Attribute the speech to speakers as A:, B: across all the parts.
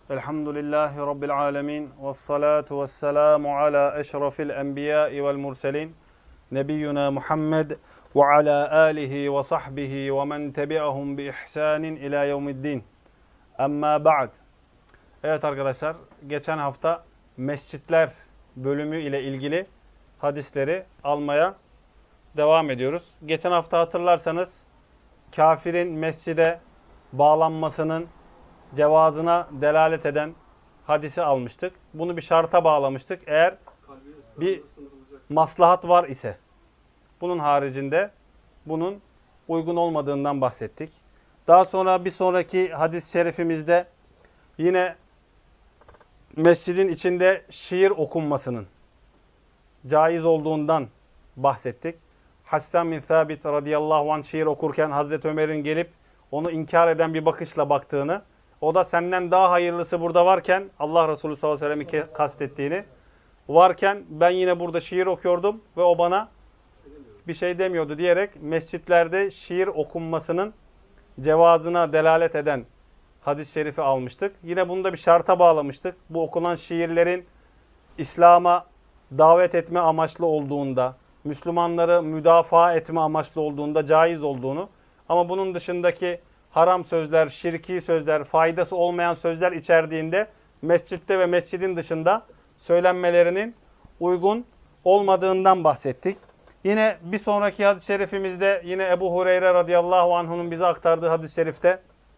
A: Elhamdülillahi Rabbil alemin. Vessalatu vesselamu ala eşrafil enbiyai vel murselin. Nebiyyuna Muhammed ve ala alihi ve sahbihi ve men tebi'ahum bi ihsanin ila yevmiddin. Amma ba'd. Evet arkadaşlar, geçen hafta mescitler bölümü ile ilgili hadisleri almaya devam ediyoruz. Geçen hafta hatırlarsanız kafirin mescide bağlanmasının cevazına delalet eden hadisi almıştık. Bunu bir şarta bağlamıştık. Eğer bir maslahat var ise. Bunun haricinde bunun uygun olmadığından bahsettik. Daha sonra bir sonraki hadis-i şerifimizde yine mescidin içinde şiir okunmasının caiz olduğundan bahsettik. Hassan bin Thabit radıyallahu anh şiir okurken Hazreti Ömer'in gelip onu inkar eden bir bakışla baktığını, o da senden daha hayırlısı burada varken, Allah Resulü sallallahu aleyhi ve sellem'i kastettiğini, varken ben yine burada şiir okuyordum ve o bana bir şey demiyordu diyerek mescitlerde şiir okunmasının cevazına delalet eden hadis-i şerifi almıştık. Yine bunu da bir şarta bağlamıştık. Bu okunan şiirlerin İslam'a davet etme amaçlı olduğunda, Müslümanları müdafaa etme amaçlı olduğunda caiz olduğunu, ama bunun dışındaki haram sözler, şirki sözler, faydası olmayan sözler içerdiğinde mescitte ve mescidin dışında söylenmelerinin uygun olmadığından bahsettik. Yine bir sonraki hadis-i şerifimizde yine Ebu Hureyre radıyallahu anh'un bize aktardığı hadis-i şerifte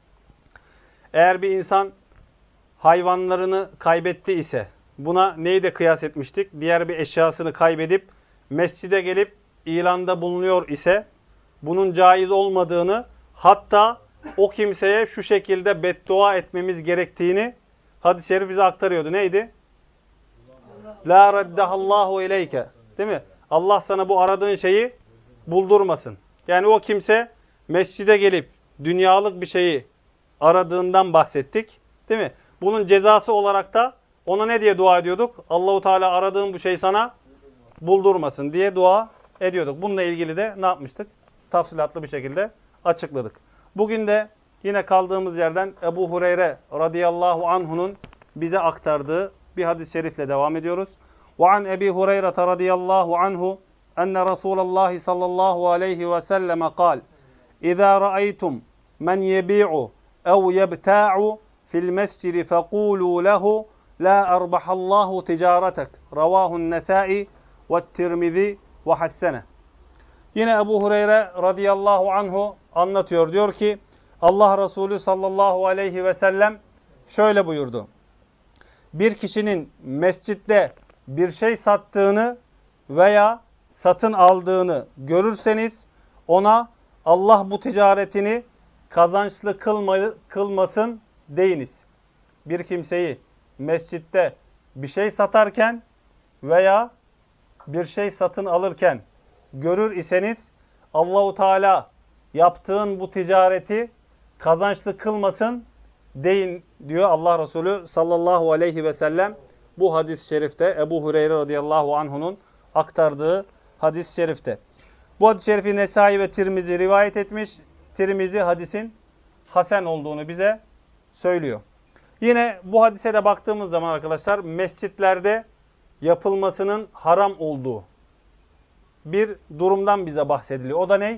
A: eğer bir insan hayvanlarını kaybetti ise, buna neyi de kıyas etmiştik? Diğer bir eşyasını kaybedip mescide gelip ilanda bulunuyor ise bunun caiz olmadığını, hatta o kimseye şu şekilde beddua etmemiz gerektiğini hadis-i şerif bize aktarıyordu. Neydi? La raddahallahu ileyke. Değil mi? Allah sana bu aradığın şeyi buldurmasın. Yani o kimse mescide gelip dünyalık bir şeyi aradığından bahsettik. Değil mi? Bunun cezası olarak da ona ne diye dua ediyorduk? Allahu Teala aradığın bu şeyi sana buldurmasın diye dua ediyorduk. Bununla ilgili de ne yapmıştık? Tafsilatlı bir şekilde açıkladık. Bugün de yine kaldığımız yerden Ebu Hureyre radıyallahu anhu'nun bize aktardığı bir hadis-i şerifle devam ediyoruz. وعن أبي هريرة رضي الله عنه أن رسول الله صلى الله عليه وسلم قال إذا رأيتم من يبيع أو يبتاع في المسجد فقولوا له لا أربح الله تجارتك رواه النسائي والترمذي وحسنه. Yine Ebu Hureyre radıyallahu anhu anlatıyor. Diyor ki Allah Resulü sallallahu aleyhi ve sellem şöyle buyurdu. Bir kişinin mescitte bir şey sattığını veya satın aldığını görürseniz ona Allah bu ticaretini kazançlı kılmasın deyiniz. Bir kimseyi mescitte bir şey satarken veya bir şey satın alırken görür iseniz Allahu Teala yaptığın bu ticareti kazançlı kılmasın deyin diyor Allah Resulü sallallahu aleyhi ve sellem. Bu hadis-i şerifte Ebu Hureyre radıyallahu anhu'nun aktardığı hadis-i şerifte. Bu hadis-i şerifi Nesai ve Tirmizi rivayet etmiş. Tirmizi hadisin hasen olduğunu bize söylüyor. Yine bu hadise de baktığımız zaman arkadaşlar mescitlerde yapılmasının haram olduğu bir durumdan bize bahsediliyor. O da ne?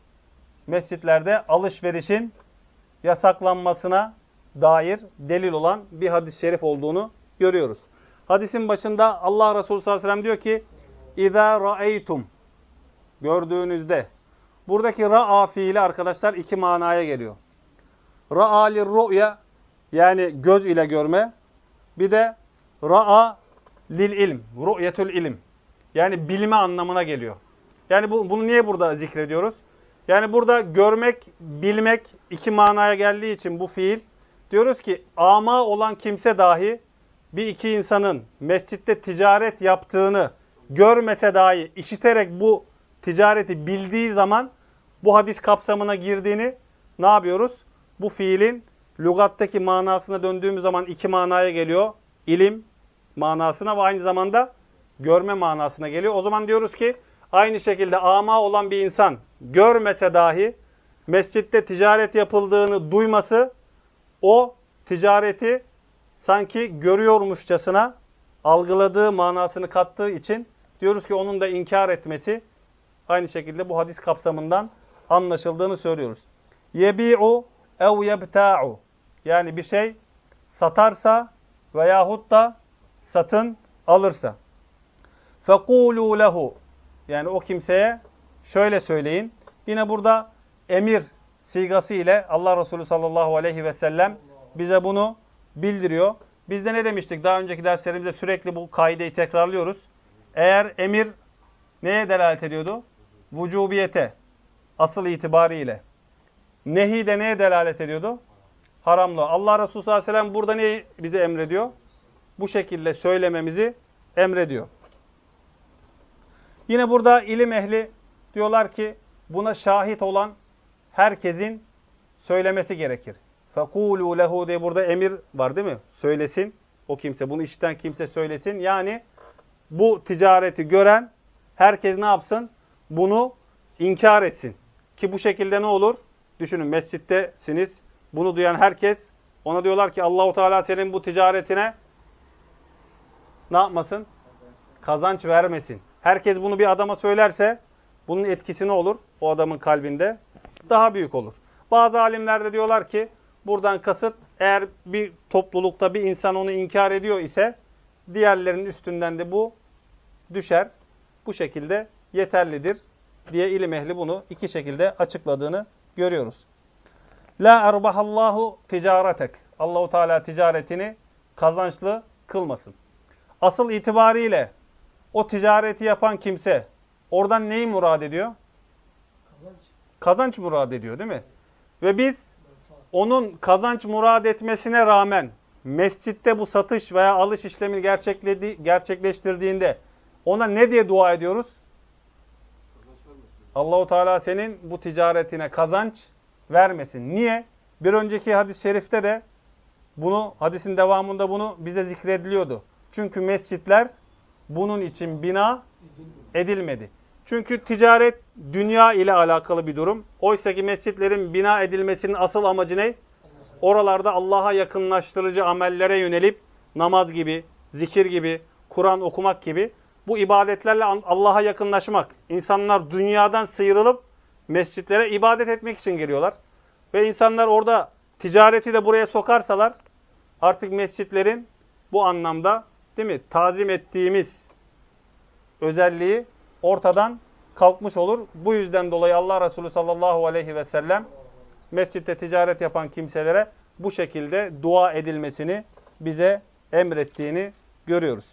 A: Mescitlerde alışverişin yasaklanmasına dair delil olan bir hadis-i şerif olduğunu görüyoruz. Hadisin başında Allah Resulü sallallahu aleyhi ve sellem diyor ki İzâ ra'eytum, gördüğünüzde. Buradaki ra'a fiili arkadaşlar iki manaya geliyor. Ra'a lirru'ya, yani göz ile görme. Bir de ra'a lil ilm, ru'yetül ilim. Yani bilme anlamına geliyor. Yani bunu niye burada zikrediyoruz? Yani burada görmek, bilmek iki manaya geldiği için bu fiil, diyoruz ki ama olan kimse dahi bir iki insanın mescitte ticaret yaptığını görmese dahi işiterek bu ticareti bildiği zaman bu hadis kapsamına girdiğini ne yapıyoruz? Bu fiilin lügattaki manasına döndüğümüz zaman iki manaya geliyor. İlim manasına ve aynı zamanda görme manasına geliyor. O zaman diyoruz ki aynı şekilde ama olan bir insan görmese dahi mescitte ticaret yapıldığını duyması o ticareti sanki görüyormuşçasına algıladığı manasını kattığı için diyoruz ki onun da inkar etmesi aynı şekilde bu hadis kapsamından anlaşıldığını söylüyoruz. Yebi'u ev yebta'u, yani bir şey satarsa veyahut da satın alırsa. Fekulu lehu, yani o kimseye şöyle söyleyin. Yine burada emir sigası ile Allah Resulü sallallahu aleyhi ve sellem bize bunu bildiriyor. Biz de ne demiştik? Daha önceki derslerimizde sürekli bu kaideyi tekrarlıyoruz. Eğer emir neye delalet ediyordu? Vücubiyete, asıl itibariyle. Nehi de neye delalet ediyordu? Haramlığa. Allah Resulü sallallahu aleyhi ve sellem burada neyi bize emrediyor? Bu şekilde söylememizi emrediyor. Yine burada ilim ehli diyorlar ki buna şahit olan herkesin söylemesi gerekir. فَقُولُوا لَهُ diye burada emir var değil mi? Söylesin. O kimse, bunu işiten kimse söylesin. Yani bu ticareti gören herkes ne yapsın? Bunu inkar etsin. Ki bu şekilde ne olur? Düşünün, mescittesiniz. Bunu duyan herkes ona diyorlar ki Allahu Teala senin bu ticaretine ne yapmasın? Kazanç vermesin. Herkes bunu bir adama söylerse bunun etkisi ne olur? O adamın kalbinde daha büyük olur. Bazı alimler de diyorlar ki buradan kasıt, eğer bir toplulukta bir insan onu inkar ediyor ise diğerlerinin üstünden de bu düşer. Bu şekilde yeterlidir diye ilim ehli bunu iki şekilde açıkladığını görüyoruz. La erbahallahu ticaretek. Allahu Teala ticaretini kazançlı kılmasın. Asıl itibariyle o ticareti yapan kimse oradan neyi murad ediyor? Kazanç murad ediyor değil mi? Ve biz onun kazanç murad etmesine rağmen mescitte bu satış veya alış işlemini gerçekleştirdiğinde ona ne diye dua ediyoruz? Allahu Teala senin bu ticaretine kazanç vermesin. Niye? Bir önceki hadis-i şerifte de bunu, hadisin devamında bunu bize zikrediliyordu. Çünkü mescitler bunun için bina edilmedi. Çünkü ticaret dünya ile alakalı bir durum. Oysa ki mescitlerin bina edilmesinin asıl amacı ne? Oralarda Allah'a yakınlaştırıcı amellere yönelip namaz gibi, zikir gibi, Kur'an okumak gibi bu ibadetlerle Allah'a yakınlaşmak. İnsanlar dünyadan sıyrılıp mescitlere ibadet etmek için geliyorlar. Ve insanlar orada ticareti de buraya sokarsalar artık mescitlerin bu anlamda, değil mi, tazim ettiğimiz özelliği ortadan kalkmış olur. Bu yüzden dolayı Allah Resulü sallallahu aleyhi ve sellem mescitte ticaret yapan kimselere bu şekilde dua edilmesini bize emrettiğini görüyoruz.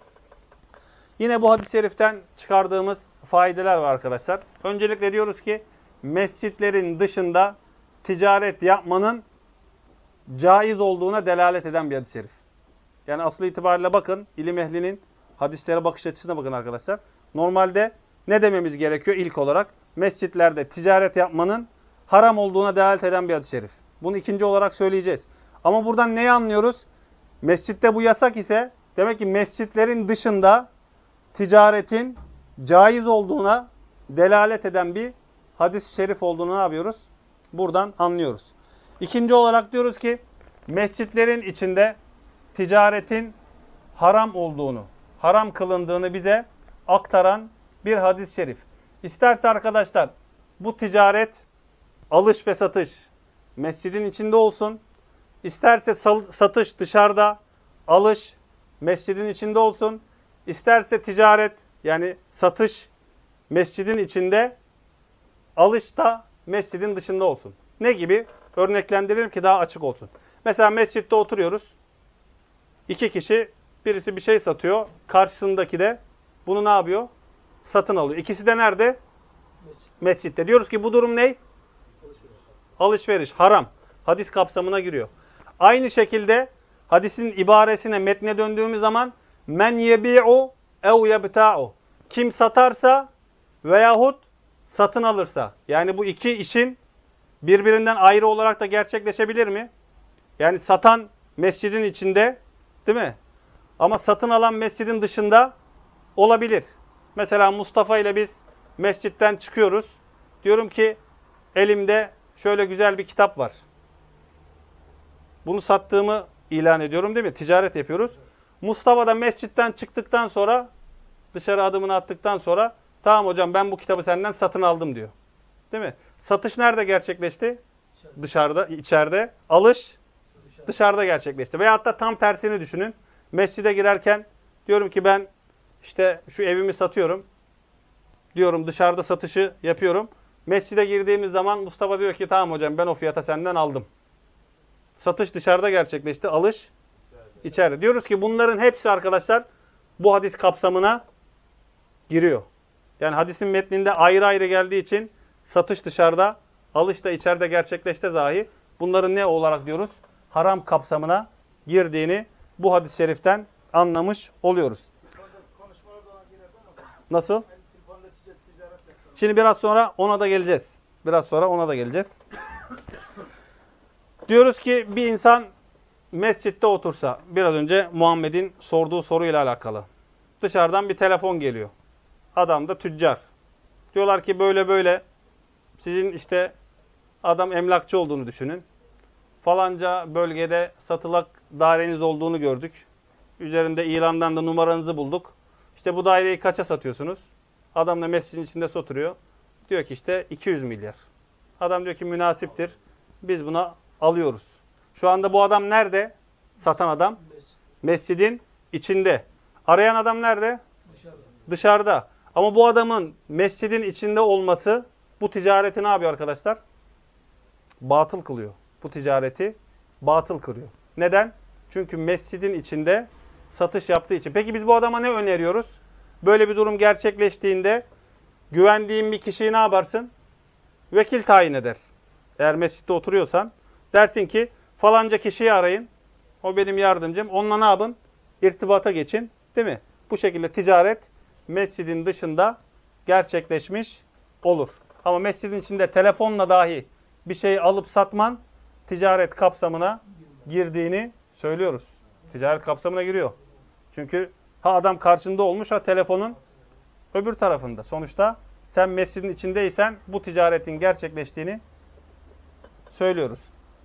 A: Yine bu hadis-i şeriften çıkardığımız faydeler var arkadaşlar. Öncelikle diyoruz ki mescitlerin dışında ticaret yapmanın caiz olduğuna delalet eden bir hadis-i şerif. Yani aslı itibariyle bakın, ilim ehlinin hadislere bakış açısına bakın arkadaşlar. Normalde ne dememiz gerekiyor ilk olarak? Mescitlerde ticaret yapmanın haram olduğuna delalet eden bir hadis-i şerif. Bunu ikinci olarak söyleyeceğiz. Ama buradan neyi anlıyoruz? Mescitte bu yasak ise demek ki mescitlerin dışında ticaretin caiz olduğuna delalet eden bir hadis-i şerif olduğunu ne yapıyoruz? Buradan anlıyoruz. İkinci olarak diyoruz ki mescitlerin içinde ticaretin haram olduğunu, haram kılındığını bize aktaran bir hadis-i şerif. İsterse arkadaşlar bu ticaret, alış ve satış mescidin içinde olsun. İsterse satış dışarıda, alış mescidin içinde olsun. İsterse ticaret, yani satış mescidin içinde, alış da mescidin dışında olsun. Ne gibi? Örneklendirelim ki daha açık olsun. Mesela mescitte oturuyoruz. İki kişi, birisi bir şey satıyor. Karşısındaki de bunu ne yapıyor? Satın alıyor. İkisi de nerede? Mescitte. Diyoruz ki bu durum ne? Alışveriş. Haram. Hadis kapsamına giriyor. Aynı şekilde hadisin ibaresine, metne döndüğümüz zaman men yebi'u ev yebta'u. Kim satarsa veyahut satın alırsa. Yani bu iki işin birbirinden ayrı olarak da gerçekleşebilir mi? Yani satan mescidin içinde, değil mi? Ama satın alan mescidin dışında olabilir. Mesela Mustafa ile biz mescitten çıkıyoruz. Diyorum ki elimde şöyle güzel bir kitap var. Bunu sattığımı ilan ediyorum değil mi? Ticaret yapıyoruz. Mustafa da mescitten çıktıktan sonra, dışarı adımını attıktan sonra, tamam hocam ben bu kitabı senden satın aldım diyor. Değil mi? Satış nerede gerçekleşti? Dışarıda, içeride. Alış dışarıda gerçekleşti. Veyahut da tam tersini düşünün. Mescide girerken diyorum ki ben işte şu evimi satıyorum. Diyorum dışarıda satışı yapıyorum. Mescide girdiğimiz zaman Mustafa diyor ki tamam hocam ben o fiyata senden aldım. Satış dışarıda gerçekleşti. Alış içeride. Diyoruz ki bunların hepsi arkadaşlar bu hadis kapsamına giriyor. Yani hadisin metninde ayrı ayrı geldiği için satış dışarıda, alış da içeride gerçekleşte zahi bunların ne olarak diyoruz? Haram kapsamına girdiğini bu hadis-i şeriften anlamış oluyoruz. Nasıl? Şimdi biraz sonra ona da geleceğiz. Biraz sonra ona da geleceğiz. Diyoruz ki bir insan mescitte otursa, biraz önce Muhammed'in sorduğu soruyla alakalı. Dışarıdan bir telefon geliyor. Adam da tüccar. Diyorlar ki böyle böyle sizin işte adam emlakçı olduğunu düşünün. Falanca bölgede satılık daireniz olduğunu gördük. Üzerinde ilandan da numaranızı bulduk. İşte bu daireyi kaça satıyorsunuz? Adam da mescidin içinde oturuyor. Diyor ki işte 200 milyar. Adam diyor ki münasiptir. Biz buna alıyoruz. Şu anda bu adam nerede? Satan adam. Mescidin içinde. Arayan adam nerede? Dışarıda. Ama bu adamın mescidin içinde olması bu ticareti ne yapıyor arkadaşlar? Batıl kılıyor. Bu ticareti batıl kılıyor. Neden? Çünkü mescidin içinde satış yaptığı için. Peki biz bu adama ne öneriyoruz? Böyle bir durum gerçekleştiğinde güvendiğin bir kişiyi ne yaparsın? Vekil tayin edersin. Eğer mescitte oturuyorsan dersin ki falanca kişiyi arayın. O benim yardımcım. Onunla ne yapın? İrtibata geçin. Değil mi? Bu şekilde ticaret mescidin dışında gerçekleşmiş olur. Ama mescidin içinde telefonla dahi bir şey alıp satman ticaret kapsamına girdiğini söylüyoruz. Ticaret kapsamına giriyor. Çünkü ha adam karşında olmuş ha telefonun öbür tarafında. Sonuçta sen mescidin içindeysen bu ticaretin gerçekleştiğini söylüyoruz.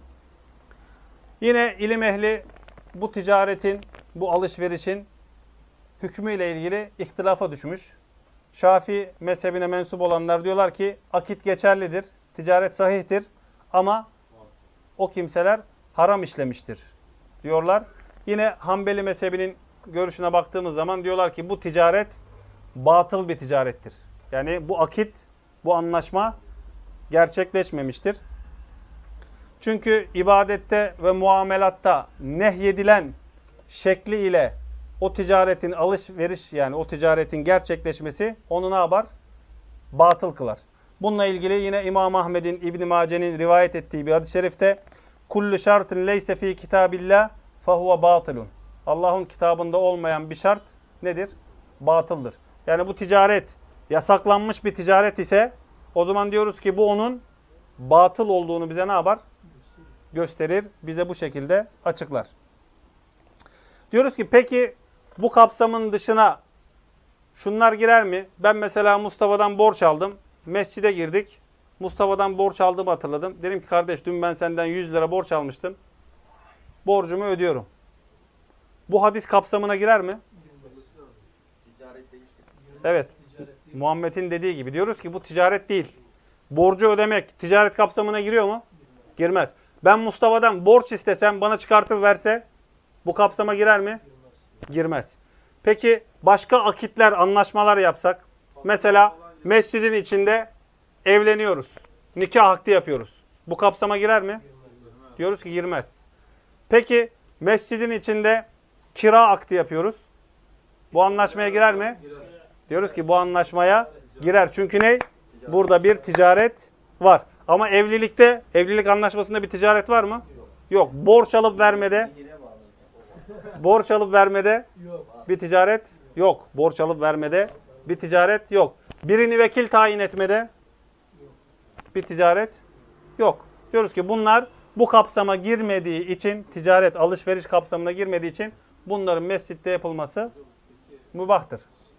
A: Yine ilim ehli bu ticaretin, bu alışverişin hükmüyle ilgili ihtilafa düşmüş. Şafii mezhebine mensup olanlar diyorlar ki akit geçerlidir, ticaret sahihtir ama o kimseler haram işlemiştir diyorlar. Yine Hanbeli mezhebinin görüşüne baktığımız zaman diyorlar ki bu ticaret batıl bir ticarettir. Yani bu akit, bu anlaşma gerçekleşmemiştir. Çünkü ibadette ve muamelatta nehyedilen şekli ile o ticaretin alışveriş yani o ticaretin gerçekleşmesi onu ne yapar? Batıl kılar. Bununla ilgili yine İmam Ahmed'in, İbn Mace'nin rivayet ettiği bir hadis-i şerifte kullu şartın leyse fi kitabillah fehuve batılun. Allah'ın kitabında olmayan bir şart nedir? Batıldır. Yani bu ticaret yasaklanmış bir ticaret ise o zaman diyoruz ki bu onun batıl olduğunu bize ne yapar? Gösterir. Bize bu şekilde açıklar. Diyoruz ki peki bu kapsamın dışına şunlar girer mi? Ben mesela Mustafa'dan borç aldım. Mescide girdik. Mustafa'dan borç aldığımı hatırladım. Dedim ki kardeş dün ben senden 100 lira borç almıştım. Borcumu ödüyorum. Bu hadis kapsamına girer mi? Evet. Muhammed'in dediği gibi. Diyoruz ki bu ticaret değil. Borcu ödemek ticaret kapsamına giriyor mu? Girmez. Ben Mustafa'dan borç istesem bana çıkartıp verse bu kapsama girer mi? Girmez. Peki başka akitler, anlaşmalar yapsak? Mesela mescidin içinde evleniyoruz. Nikah akdi yapıyoruz. Bu kapsama girer mi? Diyoruz ki girmez. Peki mescidin içinde kira akdi yapıyoruz. Bu anlaşmaya girer mi? Diyoruz ki bu anlaşmaya girer. Çünkü ne? Burada bir ticaret var. Ama evlilikte, evlilik anlaşmasında bir ticaret var mı? Yok. Borç alıp vermede bir ticaret yok. Borç alıp vermede bir ticaret yok. Birini vekil tayin etmede bir ticaret yok. Diyoruz ki bunlar bu kapsama girmediği için, ticaret, alışveriş kapsamına girmediği için bunların mescitte yapılması mübahtır.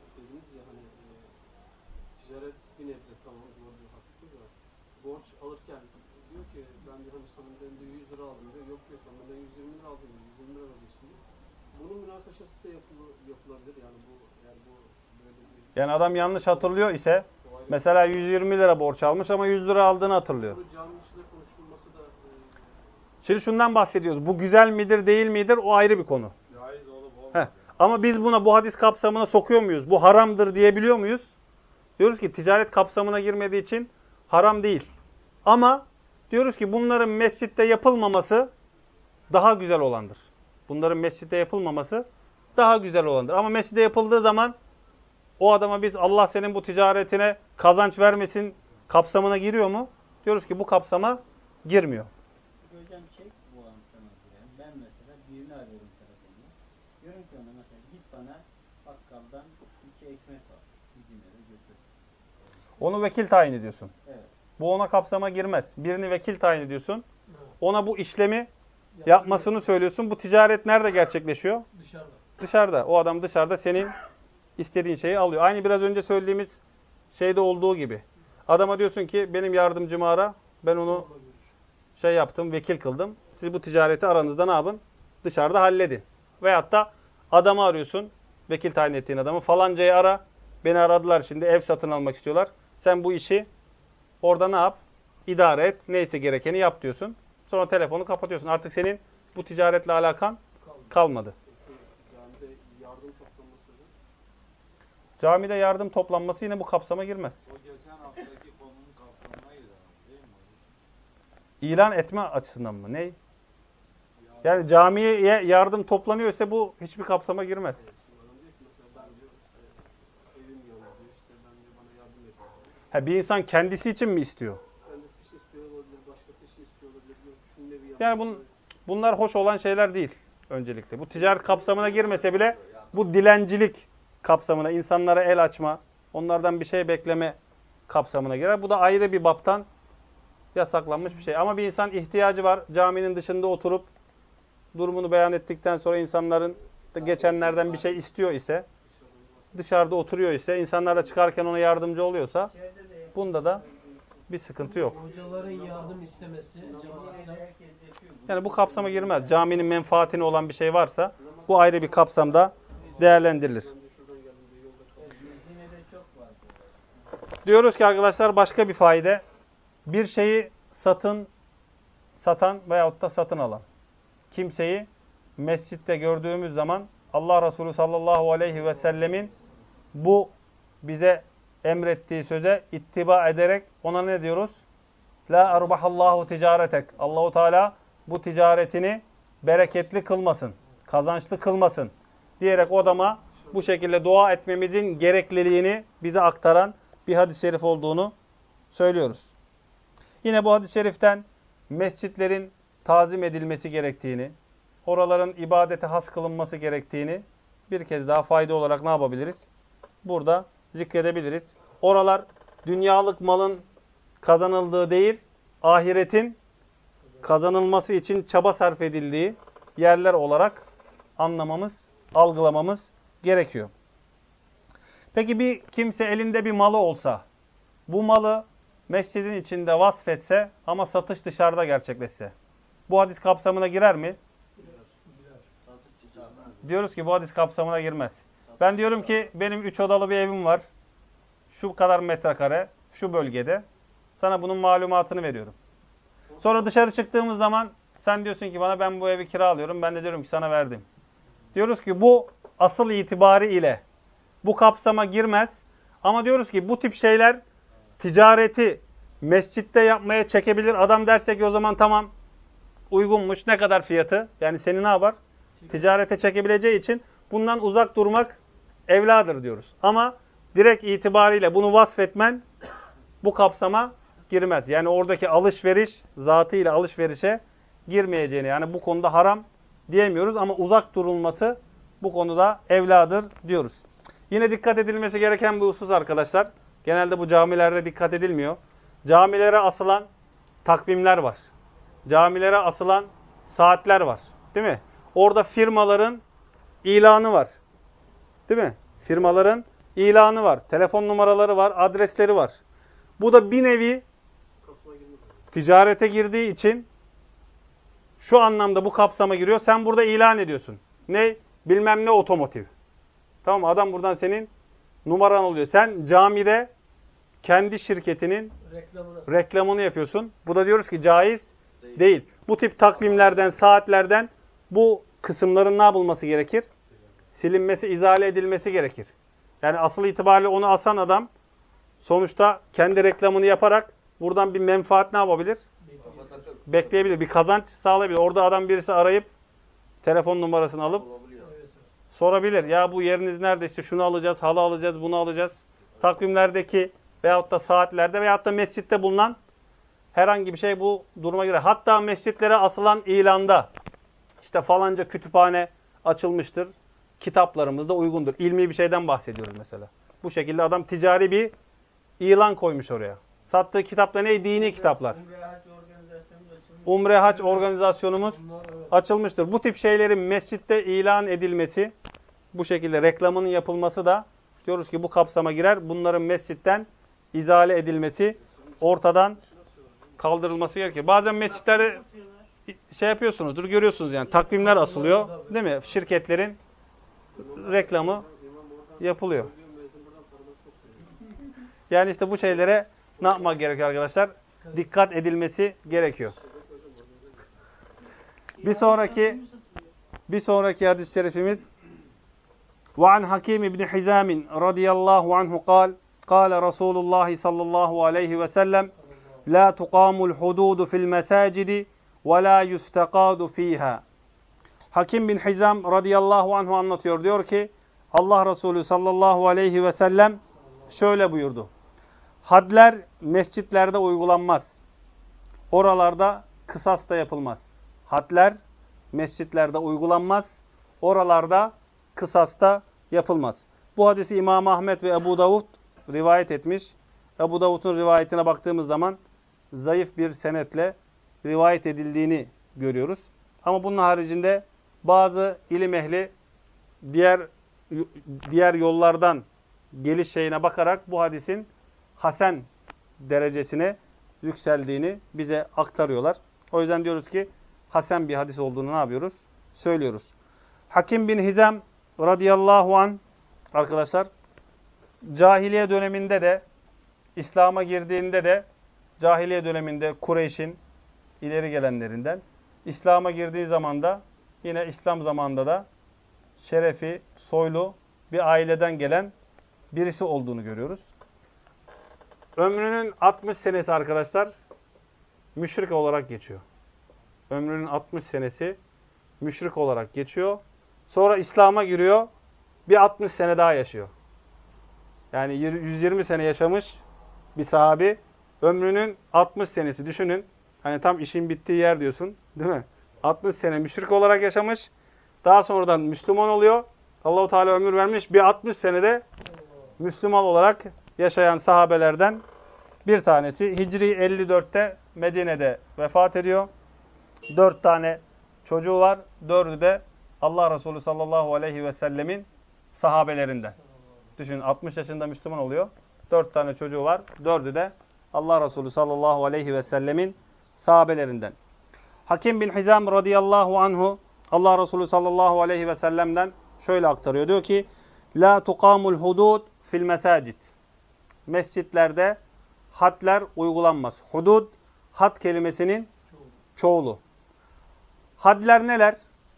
B: Ticaret bir nebze tamam doğru haklısınız da borç alırken diyor ki ben diyor Mustafa'nın elinde 100 lira aldım diyor. Yok diyor sana Sen benden 120 lira aldın, 120 lira ödüyorsun. Bunun münakaşası da yapılabilir. Yani bu eğer bu böyle bir...
A: Yani adam yanlış hatırlıyor ise
B: O ayrı
A: mesela 120 lira borç almış ama 100 lira aldığını hatırlıyor.
B: Bunu caminin içinde konuşulması da
A: Şimdi şundan bahsediyoruz. Bu güzel midir değil midir o ayrı bir konu.
C: Caiz olup olmadığı.
A: Ama biz buna bu hadis kapsamına sokuyor muyuz? Bu haramdır diyebiliyor muyuz? Diyoruz ki ticaret kapsamına girmediği için haram değil. Ama diyoruz ki bunların mescitte yapılmaması daha güzel olandır. Bunların mescitte yapılmaması daha güzel olandır. Ama mescitte yapıldığı zaman o adama biz Allah senin bu ticaretine kazanç vermesin kapsamına giriyor mu? Diyoruz ki bu kapsama girmiyor.
D: Hocam bu antrenör yani. Ben mesela birini arıyorum telefonla. Diyorum ki ona mesela git bana bakkaldan 2 ekmek al. Bizim eve götür.
A: Onu vekil tayin ediyorsun.
D: Evet.
A: Bu ona kapsama girmez. Birini vekil tayin ediyorsun. Ona bu işlemi yapmasını söylüyorsun. Bu ticaret nerede gerçekleşiyor?
B: dışarıda.
A: Dışarıda. O adam dışarıda senin istediğin şeyi alıyor. Aynı biraz önce söylediğimiz şeyde olduğu gibi. Adama diyorsun ki benim yardımcımı ara. Ben onu yaptım, vekil kıldım. Siz bu ticareti aranızda ne yapın? Dışarıda halledin. Veyahut da adamı arıyorsun. Vekil tayin ettiğin adamı. Falancayı ara. Beni aradılar şimdi ev satın almak istiyorlar. Sen bu işi orada ne yap? İdare et. Neyse gerekeni yap diyorsun. Sonra telefonu kapatıyorsun. Artık senin bu ticaretle alakan kalmadı.
B: Camide yardım toplanması hocam.
A: Camide yardım toplanması yine bu kapsama girmez.
C: O geçen haftaki konunun kapsamına girer değil mi?
A: İlan etme açısından mı? Ney? Yani camiye yardım toplanıyorsa bu hiçbir kapsama girmez.
B: Şimdi adam diyor ki mesela ben diyor evim yanıyor diyor işte ben diyor bana yardım edin.
A: Ha, bir insan kendisi için mi istiyor?
B: Kendisi için istiyor olabilir, başkası için istiyor olabilir. Diyor, şunun evi yanıyor.
A: Yani bunlar hoş olan şeyler değil öncelikle. Bu ticaret kapsamına girmese bile bu dilencilik kapsamına, insanlara el açma, onlardan bir şey bekleme kapsamına girer. Bu da ayrı bir baptan yasaklanmış bir şey. Ama bir insan ihtiyacı var. Caminin dışında oturup durumunu beyan ettikten sonra insanların da geçenlerden bir şey istiyor ise, dışarıda oturuyor ise, insanlar da çıkarken ona yardımcı oluyorsa bunda da bir sıkıntı yok.
E: Hocaların yardım istemesi cemaatten.
A: Yani bu kapsama girmez. Caminin menfaatine olan bir şey varsa bu ayrı bir kapsamda değerlendirilir.
B: Ben de şuradan geldim diyor yolda kaldım.
D: Medine'de çok var.
A: Diyoruz ki arkadaşlar başka bir faide. Bir şeyi satan veyahut da satın alan kimseyi mescitte gördüğümüz zaman Allah Resulü sallallahu aleyhi ve sellemin bu bize emrettiği söze ittiba ederek ona ne diyoruz? La erbahallahu ticaretek. Allahu Teala bu ticaretini bereketli kılmasın, kazançlı kılmasın diyerek o adama bu şekilde dua etmemizin gerekliliğini bize aktaran bir hadis-i şerif olduğunu söylüyoruz. Yine bu hadis-i şeriften mescitlerin tazim edilmesi gerektiğini, oraların ibadete has kılınması gerektiğini bir kez daha fayda olarak ne yapabiliriz? Burada zikredebiliriz. Oralar dünyalık malın kazanıldığı değil, ahiretin kazanılması için çaba sarf edildiği yerler olarak anlamamız, algılamamız gerekiyor. Peki bir kimse elinde bir malı olsa, bu malı mescidin içinde vasfetse ama satış dışarıda gerçekleşse, bu hadis kapsamına girer mi? Diyoruz ki bu hadis kapsamına girmez. Ben diyorum ki benim 3 odalı bir evim var. Şu kadar metrekare, şu bölgede. Sana bunun malumatını veriyorum. Sonra dışarı çıktığımız zaman sen diyorsun ki bana ben bu evi kiralıyorum. Ben de diyorum ki sana verdim. Diyoruz ki bu asıl itibari ile bu kapsama girmez. Ama diyoruz ki bu tip şeyler ticareti mescitte yapmaya çekebilir. Adam derse ki o zaman tamam uygunmuş. Ne kadar fiyatı? Yani seni ne yapar? Ticarete çekebileceği için bundan uzak durmak evladır diyoruz. Ama direkt itibariyle bunu vasfetmen bu kapsama girmez. Yani oradaki alışveriş zatıyla alışverişe girmeyeceğini, yani bu konuda haram diyemiyoruz ama uzak durulması bu konuda evladır diyoruz. Yine dikkat edilmesi gereken bir husus arkadaşlar. Genelde bu camilerde dikkat edilmiyor. Camilere asılan takvimler var. Camilere asılan saatler var. Değil mi? Orada firmaların ilanı var. Değil mi? Firmaların ilanı var. Telefon numaraları var. Adresleri var. Bu da bir nevi ticarete girdiği için şu anlamda bu kapsama giriyor. Sen burada ilan ediyorsun. Ne? Bilmem ne otomotiv. Tamam mı? Adam buradan senin numaran oluyor. Sen camide kendi şirketinin reklamını yapıyorsun. Bu da diyoruz ki caiz değil. Bu tip takvimlerden, saatlerden bu kısımların ne yapılması gerekir? Silinmesi, izale edilmesi gerekir. Yani asıl itibariyle onu asan adam sonuçta kendi reklamını yaparak buradan bir menfaat ne yapabilir? Bekleyebilir. Bir kazanç sağlayabilir. Orada adam birisi arayıp telefon numarasını alıp sorabilir. Ya bu yeriniz nerede? İşte şunu alacağız, halı alacağız, bunu alacağız. Takvimlerdeki veyahut da saatlerde veyahut da mescitte bulunan herhangi bir şey bu duruma girer. Hatta mescitlere asılan ilanda işte falanca kütüphane açılmıştır. Kitaplarımız da uygundur. İlmi bir şeyden bahsediyoruz mesela. Bu şekilde adam ticari bir ilan koymuş oraya. Sattığı kitaplar ne? Dini kitaplar. Umre hac organizasyonumuz açılmıştır. Bu tip şeylerin mescitte ilan edilmesi, bu şekilde reklamının yapılması da diyoruz ki bu kapsama girer. Bunların mescitten izale edilmesi, ortadan kaldırılması gerekir. Bazen mescitlerde şey yapıyorsunuzdur, görüyorsunuz yani takvimler asılıyor, değil mi? Şirketlerin reklamı yapılıyor. Yani işte bu şeylere ne yapmak gerekiyor arkadaşlar? Dikkat edilmesi gerekiyor. Bir sonraki hadis-i şerifimiz وعن حكيم بن حزام رضي الله عنه قال قال رسول الله صلى الله عليه وسلم لا تقام الحدود في المساجد ولا يستقاد فيها. Hakim bin Hizam radıyallahu anhu anlatıyor. Diyor ki Allah Resulü sallallahu aleyhi ve sellem şöyle buyurdu. Hadler mescitlerde uygulanmaz. Oralarda kısas da yapılmaz. Hadler mescitlerde uygulanmaz. Oralarda kısas da yapılmaz. Bu hadisi İmam Ahmet ve Ebu Davud rivayet etmiş. Ebu Davud'un rivayetine baktığımız zaman zayıf bir senetle rivayet edildiğini görüyoruz. Ama bunun haricinde bazı ilim ehli diğer yollardan geliş şeyine bakarak bu hadisin hasen derecesine yükseldiğini bize aktarıyorlar. O yüzden diyoruz ki hasen bir hadis olduğunu ne yapıyoruz? Söylüyoruz. Hakim bin Hizam radıyallahu anh arkadaşlar cahiliye döneminde de İslam'a girdiğinde de cahiliye döneminde Kureyş'in ileri gelenlerinden İslam'a girdiği zaman da yine İslam zamanında da şerefi, soylu bir aileden gelen birisi olduğunu görüyoruz. Ömrünün 60 senesi arkadaşlar müşrik olarak geçiyor. Ömrünün 60 senesi müşrik olarak geçiyor. Sonra İslam'a giriyor. Bir 60 sene daha yaşıyor. Yani 120 sene yaşamış bir sahabi. Ömrünün 60 senesi düşünün. Hani tam işin bittiği yer diyorsun. Değil mi? 60 sene müşrik olarak yaşamış. Daha sonradan Müslüman oluyor. Allah-u Teala ömür vermiş. Bir 60 senede Müslüman olarak yaşayan sahabelerden bir tanesi. Hicri 54'te Medine'de vefat ediyor. 4 tane çocuğu var. 4'ü de Allah Resulü sallallahu aleyhi ve sellemin sahabelerinden. Düşünün 60 yaşında Müslüman oluyor. 4 tane çocuğu var. 4'ü de Allah Resulü sallallahu aleyhi ve sellemin sahabelerinden. Hakim bin Hizam radıyallahu anhu Allah Resulü sallallahu aleyhi ve sellem'den şöyle aktarıyor. Diyor ki la tuqamul hudud fil mesacid. Mescitlerde hadler uygulanmaz. Hudud had kelimesinin çoğulu. Hadler neler?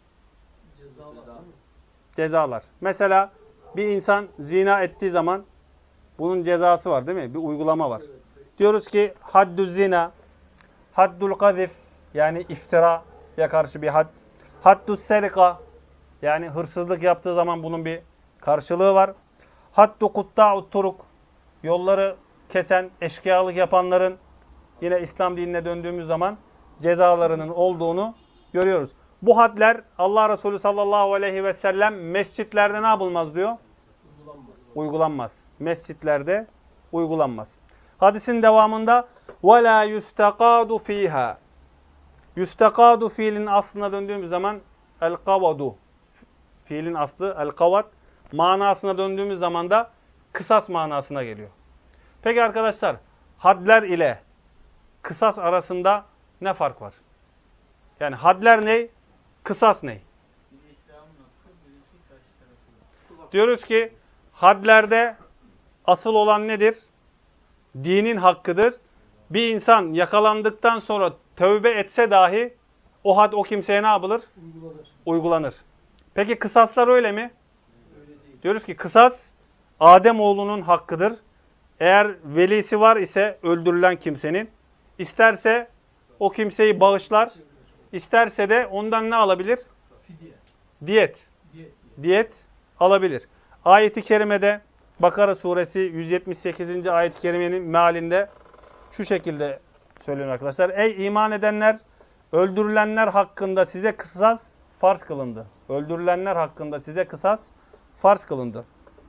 A: Cezalar. Mesela bir insan zina ettiği zaman bunun cezası var değil mi? Bir uygulama var. Diyoruz ki haddü zina, haddül kazif yani iftiraya karşı bir had. Haddü serika yani hırsızlık yaptığı zaman bunun bir karşılığı var. Haddü kutta'ut turuk yolları kesen, eşkıyalık yapanların yine İslam dinine döndüğümüz zaman cezalarının olduğunu görüyoruz. Bu hadler Allah Resulü sallallahu aleyhi ve sellem mescitlerde ne yapılmaz diyor? Uygulanmaz. Mescitlerde uygulanmaz. Hadisin devamında وَلَا يُسْتَقَادُ ف۪يهَا Yüstekadu fiilin aslına döndüğümüz zaman el-kavadu. Fiilin aslı el-kavat. Manasına döndüğümüz zaman da kısas manasına geliyor. Peki arkadaşlar hadler ile kısas arasında ne fark var? Yani hadler ne? Kısas ne?
D: Biri İslam'ın hakkı, birisi karşı tarafı.
A: Diyoruz ki hadlerde asıl olan nedir? Dinin hakkıdır. Bir insan yakalandıktan sonra tövbe etse dahi o had o kimseye ne yapılır?
E: Uygulanır.
A: Uygulanır. Peki kısaslar öyle mi?
E: Öyle değil.
A: Diyoruz ki kısas Ademoğlunun hakkıdır. Eğer velisi var ise öldürülen kimsenin, isterse o kimseyi bağışlar, isterse de ondan ne alabilir?
E: Fidye.
A: Diyet. Diyet alabilir. Ayet-i kerimede Bakara suresi 178. ayet-i kerimenin mealinde şu şekilde söylüyor arkadaşlar. Ey iman edenler, öldürülenler hakkında size kısas farz kılındı. Öldürülenler hakkında size kısas farz kılındı.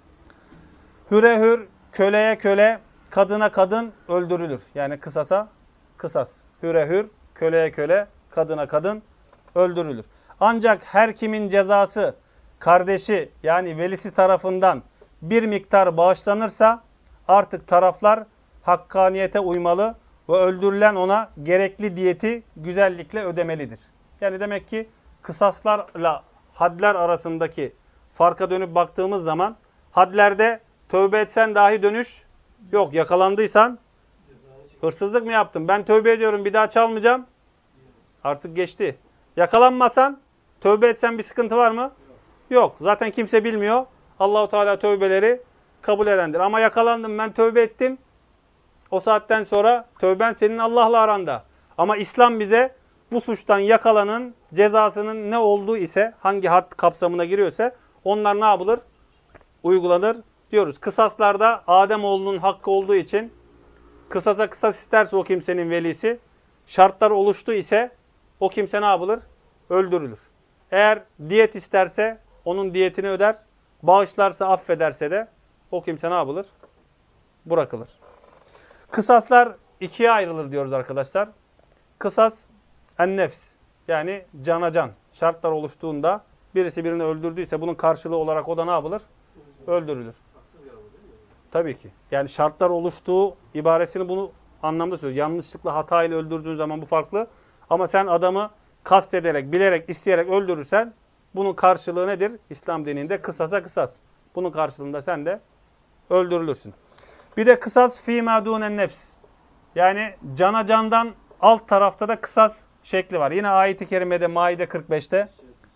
A: Hüre hür, köleye köle, kadına kadın öldürülür. Yani kısasa kısas. Hüre hür, köleye köle, kadına kadın öldürülür. Ancak her kimin cezası kardeşi yani velisi tarafından bir miktar bağışlanırsa artık taraflar hakkaniyete uymalı ve öldürülen ona gerekli diyeti güzellikle ödemelidir. Yani demek ki kısaslarla hadler arasındaki farka dönüp baktığımız zaman hadlerde tövbe etsen dahi dönüş yok. Yakalandıysan hırsızlık mı yaptın? Ben tövbe ediyorum bir daha çalmayacağım. Artık geçti. Yakalanmasan tövbe etsen bir sıkıntı var mı? Yok. Zaten kimse bilmiyor. Allahu Teala tövbeleri kabul edendir. Ama yakalandım ben tövbe ettim. O saatten sonra tövben senin Allah'la aranda. Ama İslam bize bu suçtan yakalanın cezasının ne olduğu ise hangi had kapsamına giriyorsa onlar ne yapılır? Uygulanır diyoruz. Kısaslarda Ademoğlunun hakkı olduğu için kısasa kısas isterse o kimsenin velisi şartlar oluştu ise o kimse ne yapılır? Öldürülür. Eğer diyet isterse onun diyetini öder. Bağışlarsa affederse de o kimse ne yapılır? Bırakılır. Kısaslar ikiye ayrılır diyoruz arkadaşlar. Kısas en-nefs yani cana can. Şartlar oluştuğunda birisi birini öldürdüyse bunun karşılığı olarak o da ne yapılır? Öldürülür.
B: Haksız yaralama değil mi?
A: Tabii ki. Yani şartlar oluştuğu ibaresini bunu anlamda söylüyor. Yanlışlıkla hatayla öldürdüğün zaman bu farklı. Ama sen adamı kast ederek, bilerek, isteyerek öldürürsen bunun karşılığı nedir? İslam dininde kısasa kısas. Bunun karşılığında sen de öldürülürsün. Bir de kısas fîmâ dûnen nefs. Yani cana candan alt tarafta da kısas şekli var. Yine ayet-i kerimede Maide 45'te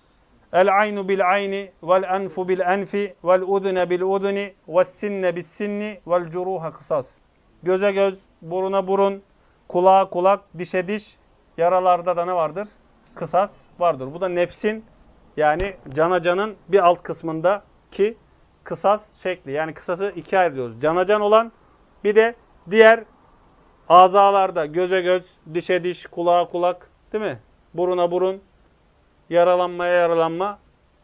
A: El aynu bil ayni vel enfu bil enfi vel udhune bil udhuni ves sinne bis sinni vel curuha kısas. Göze göz, buruna burun, kulağa kulak, dişe diş, yaralarda da ne vardır? Kısas vardır. Bu da nefsin yani cana canın bir alt kısmındaki kısas şekli. Yani kısası ikiye ayırıyoruz. Cana can olan bir de diğer azalarda göze göz, dişe diş, kulağa kulak, değil mi? Buruna burun, yaralanmaya yaralanma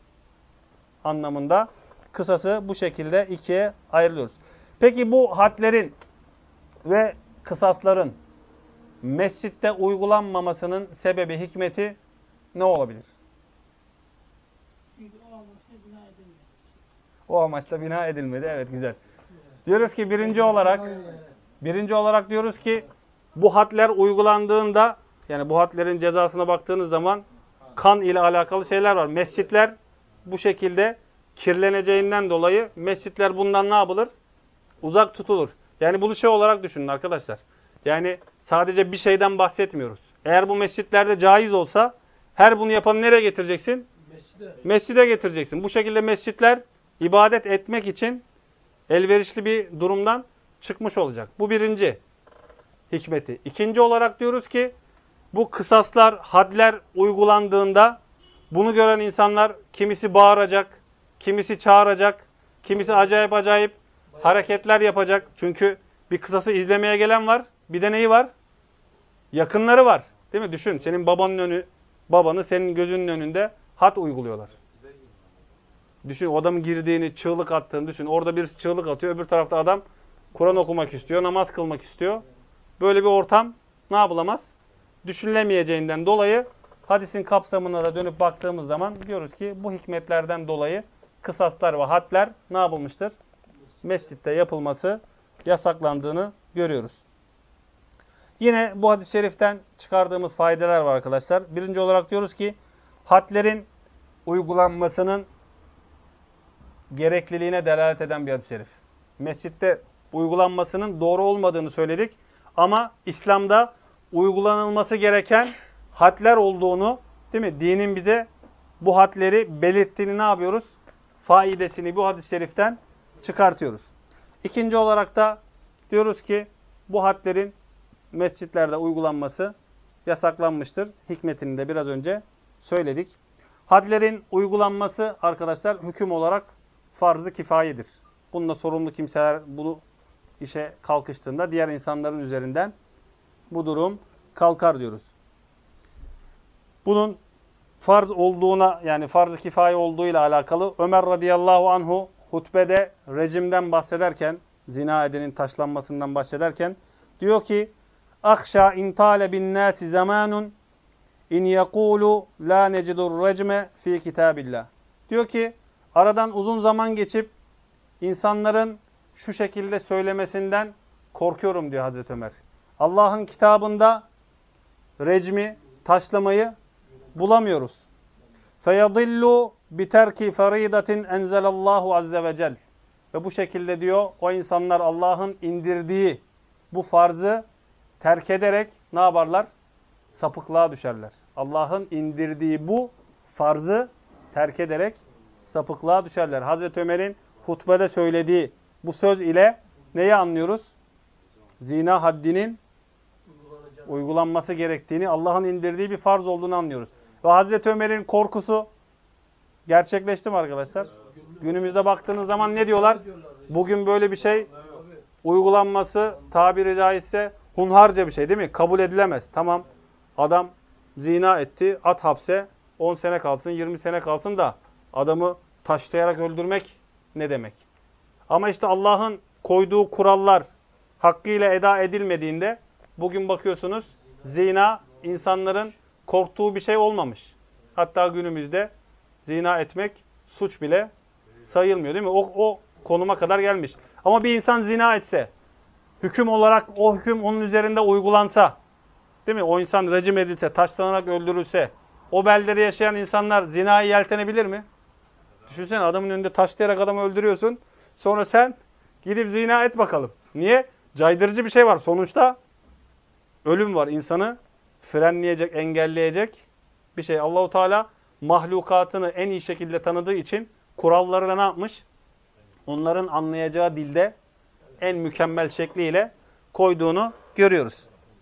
A: anlamında kısası bu şekilde ikiye ayrılıyoruz. Peki bu hadlerin ve kısasların mescitte uygulanmamasının sebebi, hikmeti ne olabilir?
F: Çünkü o amaçla bina edilmedi.
A: O amaçla bina edilmedi. Evet, güzel. Diyoruz ki birinci olarak diyoruz ki bu hadler uygulandığında yani bu hadlerin cezasına baktığınız zaman kan ile alakalı şeyler var. Mescitler bu şekilde kirleneceğinden dolayı mescitler bundan ne yapılır? Uzak tutulur. Yani bunu şey olarak düşünün arkadaşlar. Yani sadece bir şeyden bahsetmiyoruz. Eğer bu mescitlerde caiz olsa her bunu yapanı nereye getireceksin? Mescide getireceksin. Bu şekilde mescitler ibadet etmek için elverişli bir durumdan çıkmış olacak. Bu birinci hikmeti. İkinci olarak diyoruz ki bu kısaslar, hadler uygulandığında bunu gören insanlar kimisi bağıracak, kimisi çağıracak, kimisi acayip acayip hareketler yapacak. Çünkü bir kısası izlemeye gelen var. Bir de neyi var? Yakınları var. Değil mi? Düşün. Senin babanı senin gözünün önünde had uyguluyorlar. Düşün o adamın girdiğini, çığlık attığını düşün. Orada birisi çığlık atıyor. Öbür tarafta adam Kur'an okumak istiyor, namaz kılmak istiyor. Böyle bir ortam ne yapılamaz? Düşünülemeyeceğinden dolayı hadisin kapsamına da dönüp baktığımız zaman diyoruz ki bu hikmetlerden dolayı kısaslar ve hadler ne yapılmıştır? Mescitte yapılması yasaklandığını görüyoruz. Yine bu hadis-i şeriften çıkardığımız faydalar var arkadaşlar. Birinci olarak diyoruz ki hadlerin uygulanmasının gerekliliğine delalet eden bir hadis-i şerif. Mescitte uygulanmasının doğru olmadığını söyledik. Ama İslam'da uygulanılması gereken hadler olduğunu, değil mi? Dinin bize bu hadleri belirttiğini ne yapıyoruz? Faidesini bu hadis-i şeriften çıkartıyoruz. İkinci olarak da diyoruz ki bu hadlerin mescitlerde uygulanması yasaklanmıştır. Hikmetini de biraz önce söyledik. Hadlerin uygulanması arkadaşlar hüküm olarak farz-ı kifayedir. Bununla sorumlu kimseler bu işe kalkıştığında diğer insanların üzerinden bu durum kalkar diyoruz. Bunun farz olduğuna, yani farz-ı kifaye olduğuyla alakalı Ömer radıyallahu anhu hutbede rejimden bahsederken, zina edenin taşlanmasından bahsederken diyor ki: "Akhşa in tale bin nasi zamanun in yekulu la necidur recme fi kitabillah." Diyor ki aradan uzun zaman geçip insanların şu şekilde söylemesinden korkuyorum diyor Hazreti Ömer. Allah'ın kitabında recmi, taşlamayı bulamıyoruz. فَيَضِلُّ بِتَرْكِ فَرِيدَةٍ اَنْزَلَ اللّٰهُ azze ve cel. Ve bu şekilde diyor o insanlar Allah'ın indirdiği bu farzı terk ederek ne yaparlar? Sapıklığa düşerler. Allah'ın indirdiği bu farzı terk ederek sapıklığa düşerler. Hazreti Ömer'in hutbede söylediği bu söz ile neyi anlıyoruz? Zina haddinin uygulanması gerektiğini, Allah'ın indirdiği bir farz olduğunu anlıyoruz. Ve Hazreti Ömer'in korkusu gerçekleşti mi arkadaşlar? Günümüzde baktığınız zaman ne diyorlar? Bugün böyle bir şey uygulanması tabiri caizse hunharca bir şey değil mi? Kabul edilemez. Tamam, adam zina etti, at hapse, 10 sene kalsın, 20 sene kalsın da adamı taşlayarak öldürmek ne demek? Ama işte Allah'ın koyduğu kurallar hakkıyla eda edilmediğinde bugün bakıyorsunuz zina insanların korktuğu bir şey olmamış. Hatta günümüzde zina etmek suç bile sayılmıyor değil mi? O konuma kadar gelmiş. Ama bir insan zina etse, hüküm olarak o hüküm onun üzerinde uygulansa, değil mi? O insan rejim edilse, taşlanarak öldürülse, o beldede yaşayan insanlar zinayı yeltenebilir mi? Düşünsene adamın önünde taşlayarak adamı öldürüyorsun. Sonra sen gidip zina et bakalım. Niye? Caydırıcı bir şey var. Sonuçta ölüm var. İnsanı frenleyecek, engelleyecek bir şey. Allahu Teala mahlukatını en iyi şekilde tanıdığı için kuralları da ne yapmış? Onların anlayacağı dilde en mükemmel şekliyle koyduğunu görüyoruz.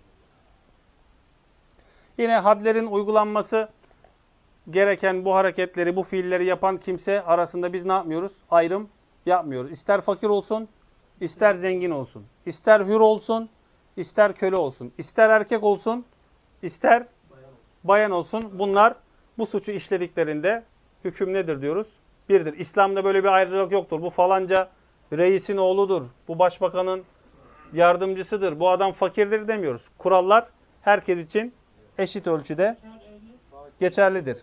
A: Yine hadlerin uygulanması gereken bu hareketleri, bu fiilleri yapan kimse arasında biz ne yapmıyoruz? Ayrım yapmıyoruz. İster fakir olsun, ister zengin olsun. İster hür olsun, ister köle olsun. İster erkek olsun, ister bayan olsun. Bunlar bu suçu işlediklerinde hüküm nedir diyoruz? Birdir. İslam'da böyle bir ayrıcalık yoktur. Bu falanca reisin oğludur. Bu başbakanın yardımcısıdır. Bu adam fakirdir demiyoruz. Kurallar herkes için eşit ölçüde geçerlidir.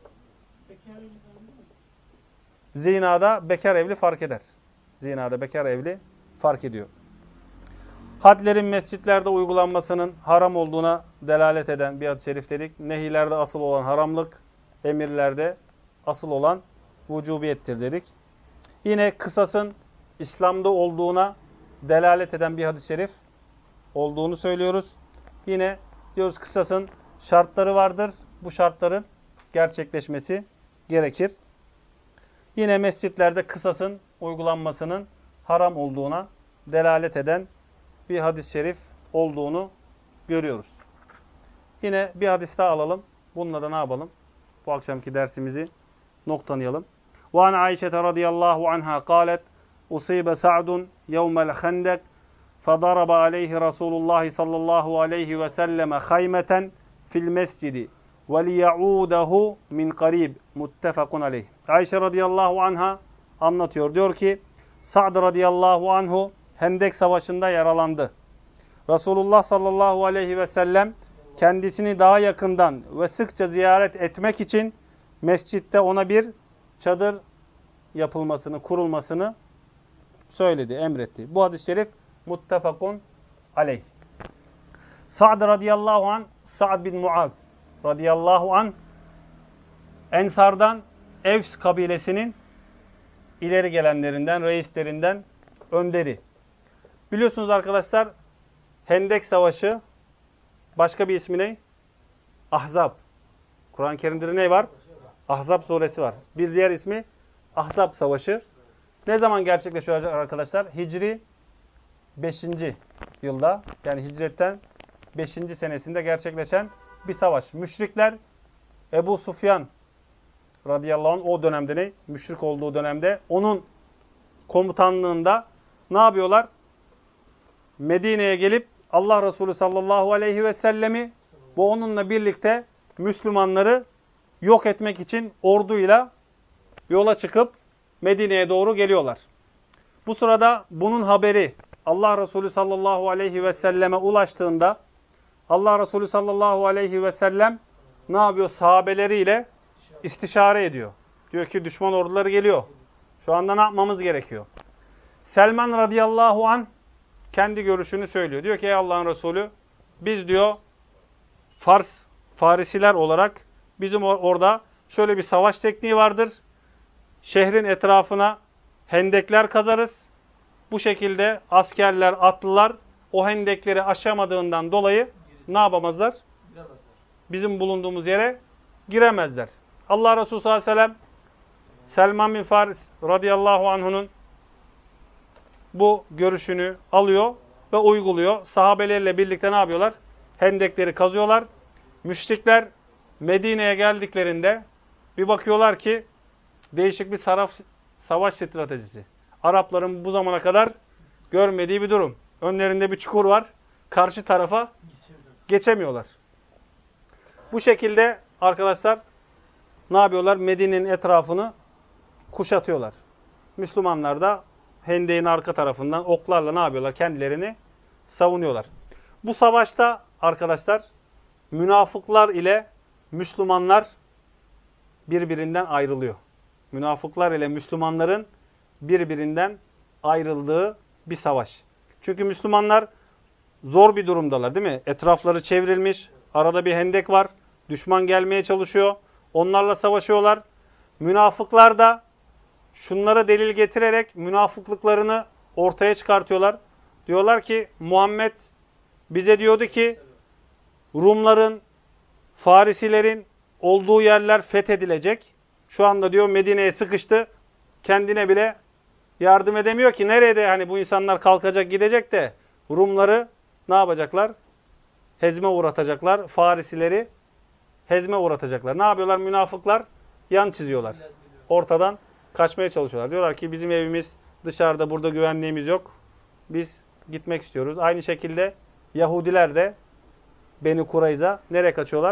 A: Zinada bekar evli fark eder. Zinada bekar evli fark ediyor. Hadlerin mescitlerde uygulanmasının haram olduğuna delalet eden bir hadis-i şerif dedik. Nehilerde asıl olan haramlık, emirlerde asıl olan vücubiyettir dedik. Yine kısasın İslam'da olduğuna delalet eden bir hadis-i şerif olduğunu söylüyoruz. Yine diyoruz kısasın şartları vardır. Bu şartların gerçekleşmesi gerekir. Yine mescitlerde kısasın uygulanmasının haram olduğuna delalet eden bir hadis-i şerif olduğunu görüyoruz. Yine bir hadis daha alalım. Bununla da ne yapalım? Bu akşamki dersimizi noktalayalım. وَاَنْ عَيْشَةَ رَضِيَ اللّٰهُ عَنْهَا قَالَتْ اُصِيبَ سَعْدٌ يَوْمَ الْخَنْدَقِ فَضَرَبَ عَلَيْهِ رَسُولُ اللّٰهِ صَلَّى اللّٰهُ عَلَيْهِ وَسَلَّمَ خَيْمَةً فِي الْمَسْجِدِ وَلِيَعُودَهُ مِنْ قَرِيبٍ مُتَّفَقٌ عَلَيْهِ. Ayşe radıyallahu anha anlatıyor. Diyor ki Sa'd radıyallahu anhu Hendek Savaşı'nda yaralandı. Resulullah sallallahu aleyhi ve sellem kendisini daha yakından ve sıkça ziyaret etmek için mescitte ona bir çadır yapılmasını, kurulmasını söyledi, emretti. Bu hadis-i şerif muttefakun aleyh. Sa'd radıyallahu an, Sa'd bin Muaz radıyallahu an, Ensardan Evs kabilesinin ileri gelenlerinden, reislerinden önderi. Biliyorsunuz arkadaşlar, Hendek Savaşı, başka bir ismi ne? Ahzab. Kur'an-ı Kerim'de ne var? Ahzab suresi var. Bir diğer ismi Ahzab Savaşı. Ne zaman gerçekleşiyor arkadaşlar? Hicri 5. yılda, yani hicretten 5. senesinde gerçekleşen bir savaş. Müşrikler Ebu Sufyan radıyallahu anh o dönemde ne? Müşrik olduğu dönemde onun komutanlığında ne yapıyorlar? Medine'ye gelip Allah Resulü sallallahu aleyhi ve sellemi ve onunla birlikte Müslümanları yok etmek için orduyla yola çıkıp Medine'ye doğru geliyorlar. Bu sırada bunun haberi Allah Resulü sallallahu aleyhi ve selleme ulaştığında Allah Resulü sallallahu aleyhi ve sellem ne yapıyor? Sahabeleriyle istişare ediyor. Diyor ki düşman orduları geliyor. Şu anda ne yapmamız gerekiyor? Selman radıyallahu anh kendi görüşünü söylüyor. Diyor ki ey Allah'ın Resulü biz diyor Farisiler olarak bizim orada şöyle bir savaş tekniği vardır. Şehrin etrafına hendekler kazarız. Bu şekilde askerler, atlılar o hendekleri aşamadığından dolayı ne yapamazlar? Bizim bulunduğumuz yere giremezler. Allah Resulü sallallahu aleyhi ve sellem Selman bin Faris radıyallahu anh'unun bu görüşünü alıyor ve uyguluyor. Sahabeleriyle birlikte ne yapıyorlar? Hendekleri kazıyorlar. Müşrikler Medine'ye geldiklerinde bir bakıyorlar ki değişik bir savaş stratejisi. Arapların bu zamana kadar görmediği bir durum. Önlerinde bir çukur var. Karşı tarafa geçemiyorlar. Bu şekilde arkadaşlar ne yapıyorlar? Medine'nin etrafını kuşatıyorlar. Müslümanlar da hendeğin arka tarafından oklarla ne yapıyorlar? Kendilerini savunuyorlar. Bu savaşta arkadaşlar münafıklar ile Müslümanlar birbirinden ayrılıyor. Münafıklar ile Müslümanların birbirinden ayrıldığı bir savaş. Çünkü Müslümanlar zor bir durumdalar değil mi? Etrafları çevrilmiş, arada bir hendek var, düşman gelmeye çalışıyor, onlarla savaşıyorlar. Münafıklar da şunlara delil getirerek münafıklıklarını ortaya çıkartıyorlar. Diyorlar ki Muhammed bize diyordu ki Rumların, Farisilerin olduğu yerler fethedilecek. Şu anda diyor Medine'ye sıkıştı. Kendine bile yardım edemiyor ki. Nerede hani bu insanlar kalkacak gidecek de Rumları ne yapacaklar? Hezme uğratacaklar. Farisileri hezme uğratacaklar. Ne yapıyorlar münafıklar? Yan çiziyorlar. Ortadan kaçmaya çalışıyorlar. Diyorlar ki bizim evimiz dışarıda, burada güvenliğimiz yok. Biz gitmek istiyoruz. Aynı şekilde Yahudiler de Beni Kurayza nereye kaçıyorlar?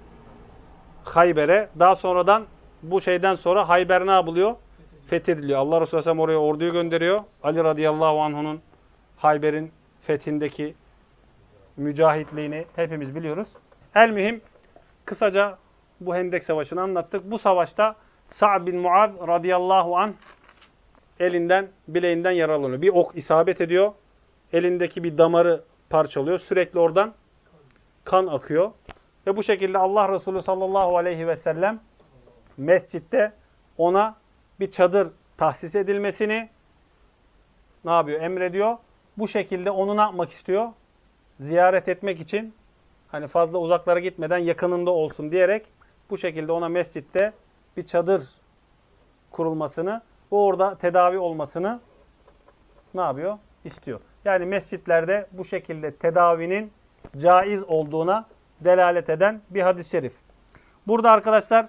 A: Hayber'e. Daha sonradan bu şeyden sonra Hayber ne yapılıyor? Fethediliyor. Allah Resulü Aleyhisselam oraya orduyu gönderiyor. Ali radıyallahu anh'unun Hayber'in fethindeki mücahitliğini hepimiz biliyoruz. El-mühim kısaca bu Hendek Savaşı'nı anlattık. Bu savaşta Sa'd bin Muaz radıyallahu anh elinden, bileğinden yaralanıyor. Bir ok isabet ediyor. Elindeki bir damarı parçalıyor. Sürekli oradan kan akıyor. Ve bu şekilde Allah Resulü sallallahu aleyhi ve sellem mescitte ona bir çadır tahsis edilmesini ne yapıyor? Emrediyor. Bu şekilde onu ne yapmak istiyor? Ziyaret etmek için hani fazla uzaklara gitmeden yakınında olsun diyerek bu şekilde ona mescitte bir çadır kurulmasını ve orada tedavi olmasını ne yapıyor? İstiyor. Yani mescitlerde bu şekilde tedavinin caiz olduğuna delalet eden bir hadis-i şerif. Burada arkadaşlar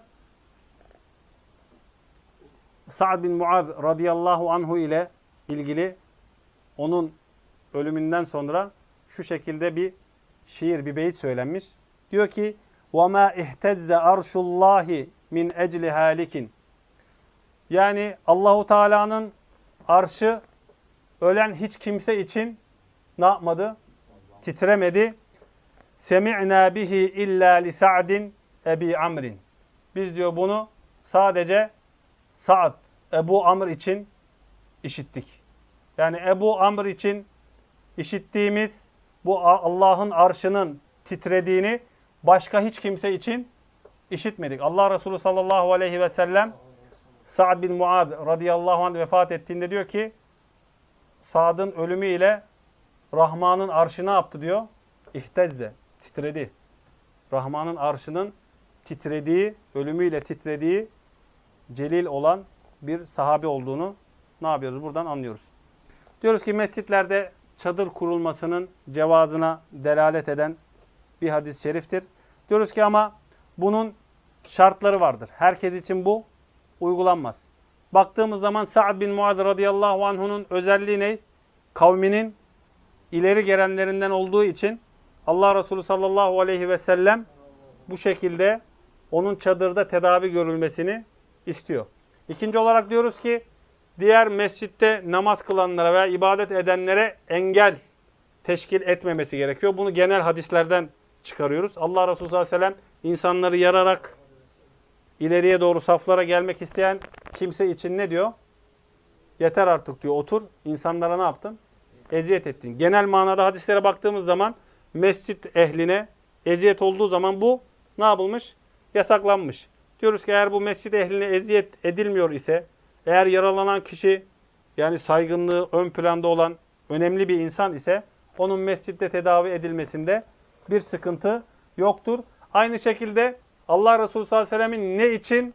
A: Sa'd bin Muaz radıyallahu anhu ile ilgili onun ölümünden sonra şu şekilde bir şiir, bir beyit söylenmiş. Diyor ki وَمَا اِهْتَزَّ عَرْشُ اللّٰهِ مِنْ اَجْلِ هَالِكٍ. Yani Allahu Teala'nın arşı ölen hiç kimse için ne yapmadı? Titremedi. Semi'na bihi illa li Sa'din Ebi Amr'in. Biz diyor bunu sadece Sa'd, Ebu Amr için işittik. Yani Ebu Amr için işittiğimiz bu Allah'ın arşının titrediğini başka hiç kimse için işitmedik. Allah Resulü sallallahu aleyhi ve sellem Sa'd bin Muad radıyallahu anh vefat ettiğinde diyor ki Sa'd'ın ölümüyle Rahman'ın arşı ne yaptı diyor? İhtezze, titredi. Rahman'ın arşının titrediği, ölümüyle titrediği celil olan bir sahabe olduğunu ne yapıyoruz? Buradan anlıyoruz. Diyoruz ki mescitlerde çadır kurulmasının cevazına delalet eden bir hadis-i şeriftir. Diyoruz ki ama bunun şartları vardır. Herkes için bu uygulanmaz. Baktığımız zaman Sa'd bin Muaz radıyallahu anh'unun özelliği ne? Kavminin ileri gelenlerinden olduğu için Allah Resulü sallallahu aleyhi ve sellem bu şekilde onun çadırda tedavi görülmesini istiyor. İkinci olarak diyoruz ki diğer mescitte namaz kılanlara veya ibadet edenlere engel teşkil etmemesi gerekiyor. Bunu genel hadislerden çıkarıyoruz. Allah Resulü sallallahu aleyhi ve sellem insanları yararak ileriye doğru saflara gelmek isteyen kimse için ne diyor? Yeter artık diyor, otur. İnsanlara ne yaptın? Eziyet ettin. Genel manada hadislere baktığımız zaman mescit ehline eziyet olduğu zaman bu ne yapılmış? Yasaklanmış. Diyoruz ki eğer bu mescit ehline eziyet edilmiyor ise, eğer yaralanan kişi yani saygınlığı ön planda olan önemli bir insan ise onun mescitte tedavi edilmesinde bir sıkıntı yoktur. Aynı şekilde Allah Resulü sallallahu aleyhi ve sellemin ne için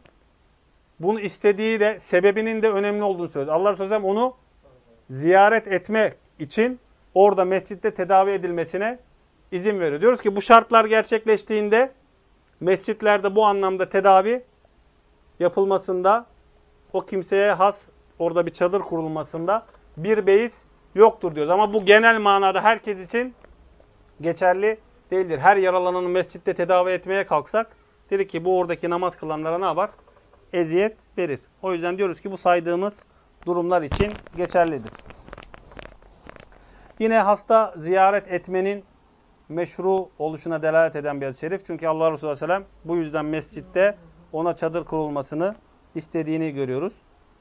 A: bunu istediği de sebebinin de önemli olduğunu söylüyor. Allah Resulü sallallahu aleyhi ve sellem onu ziyaret etmek için orada mescitte tedavi edilmesine izin veriyor. Diyoruz ki bu şartlar gerçekleştiğinde mescitlerde bu anlamda tedavi yapılmasında, o kimseye has orada bir çadır kurulmasında bir beis yoktur diyoruz. Ama bu genel manada herkes için geçerli değildir. Her yaralananı mescitte tedavi etmeye kalksak, dedik ki bu oradaki namaz kılanlara ne yapar? Eziyet verir. O yüzden diyoruz ki bu saydığımız durumlar için geçerlidir. Yine hasta ziyaret etmenin meşru oluşuna delalet eden bir hadis-i şerif. Çünkü Allah Resulü Aleyhisselam bu yüzden mescitte ona çadır kurulmasını istediğini görüyoruz.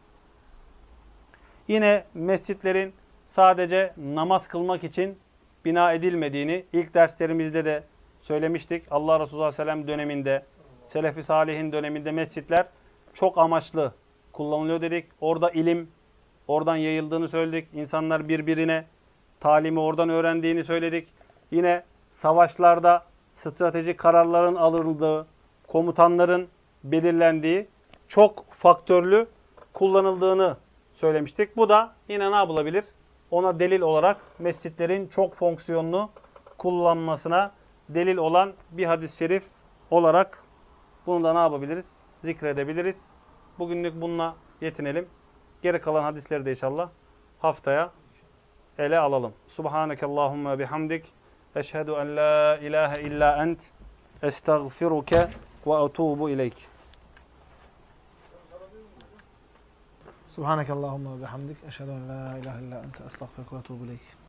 A: Yine mescitlerin sadece namaz kılmak için bina edilmediğini ilk derslerimizde de söylemiştik. Allah Resulü Aleyhisselam döneminde, Selefi Salih'in döneminde mescitler çok amaçlı kullanılıyor dedik. Orada ilim, oradan yayıldığını söyledik. İnsanlar birbirine talimi oradan öğrendiğini söyledik. Yine savaşlarda stratejik kararların alındığı, komutanların belirlendiği çok faktörlü kullanıldığını söylemiştik. Bu da yine ne yapılabilir? Ona delil olarak mescitlerin çok fonksiyonlu kullanmasına delil olan bir hadis-i şerif olarak bunu da ne yapabiliriz? Zikredebiliriz. Bugünlük bununla yetinelim. Geri kalan hadisleri de inşallah haftaya ele alalım. Subhanekallahumma bihamdik. Eşhedü en la ilahe illa ent. Estağfiruke ve etubu ileyk.
F: Subhanekallahumma ve bihamdik. Eşhedü en la ilahe illa ente. Estağfiruke ve etubu ileyk.